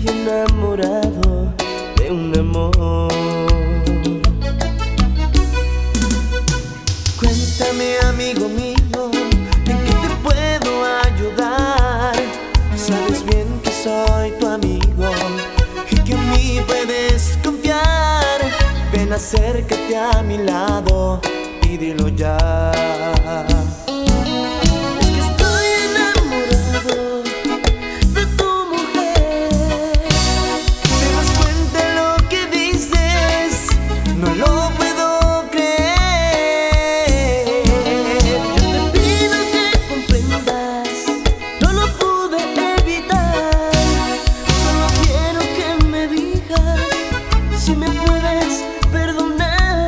enamorado de un amor. Cuéntame, amigo mío, ¿en qué te puedo ayudar? Sabes bien que soy tu amigo y que en mí puedes confiar. Ven, acércate a mi lado y dilo ya. Si me puedes perdonar,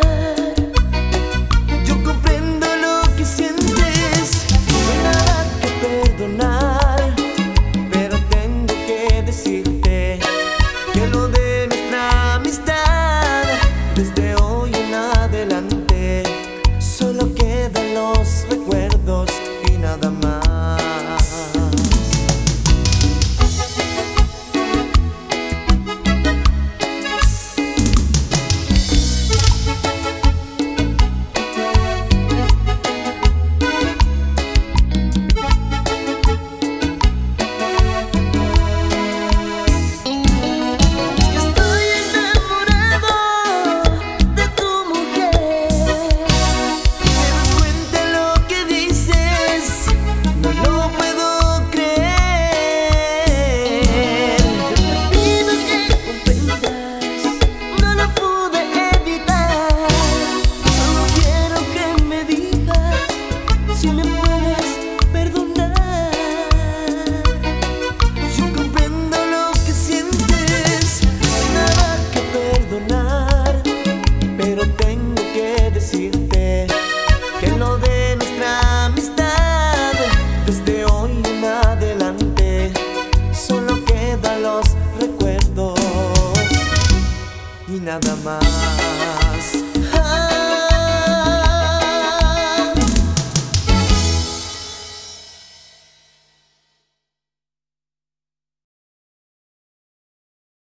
yo comprendo lo que sientes. No hay nada que perdonar, pero tengo que decirte que lo de nuestra amistad, desde hoy en adelante, solo quedan los recuerdos y nada más. Si me puedes perdonar, yo comprendo lo que sientes. No hay nada que perdonar, pero tengo que decirte que lo de nuestra amistad, desde hoy en adelante, solo quedan los recuerdos y nada más.